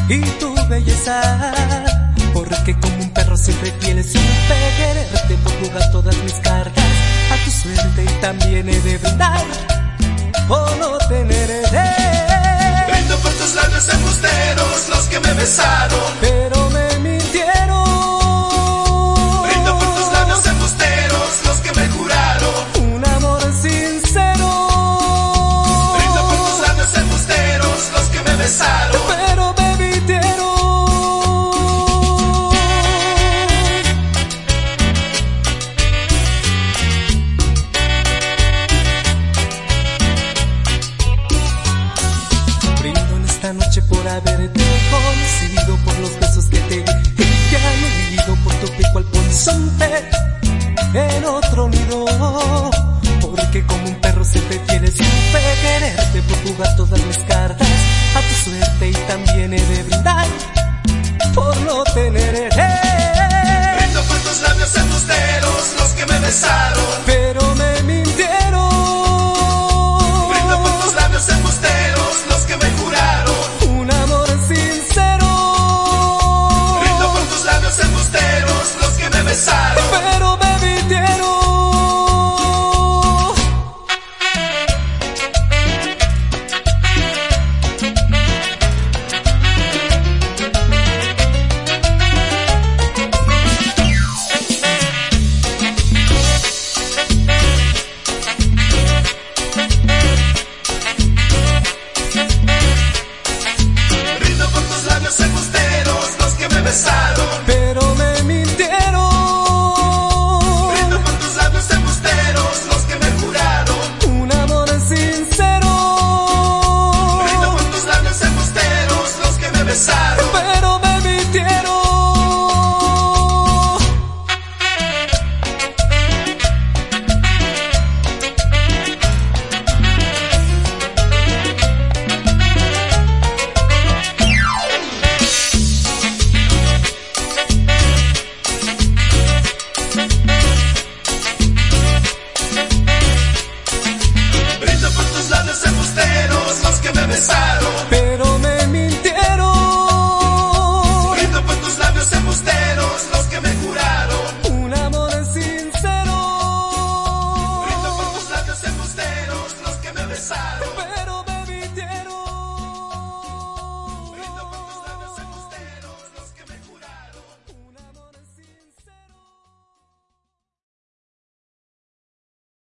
y tu belleza, porque como un perro siempre fiel supe quererte por jugar todas mis cartas a tu suerte y también he de brindar por no tener heredero. Brindo por tus labios embusteros, los que me besaron, pero me mintieron. Brindo por tus labios embusteros, los que me juraron un amor sincero. Brindo por tus labios embusteros, los que me besaron, pero me mintieron. Brindo en esta noche por haberte conocido, por los besos que te di y que han huido, por tu pico al polizonte en otro nido, porque como un perro siempre fiel supe quererte por jugar todas mis cartas a tu suerte y también he de brindar por no tener heredero. brindo por tus labios embusteros, los que me besaron, pero me mintieron. brindo por tus labios embusteros, los que me juraron un amor sincero. brindo por tus labios embusteros, los que me besaron, pero me mintieron. brindo por tus labios embusteros, los que me besaron, Pero me mintieron. brindo por tus labios embusteros, los que me juraron Un amor sincero. brindo por tus labios embusteros, los que me besaron, Pero me mintieron. brindo por tus labios embusteros, los que me besaron,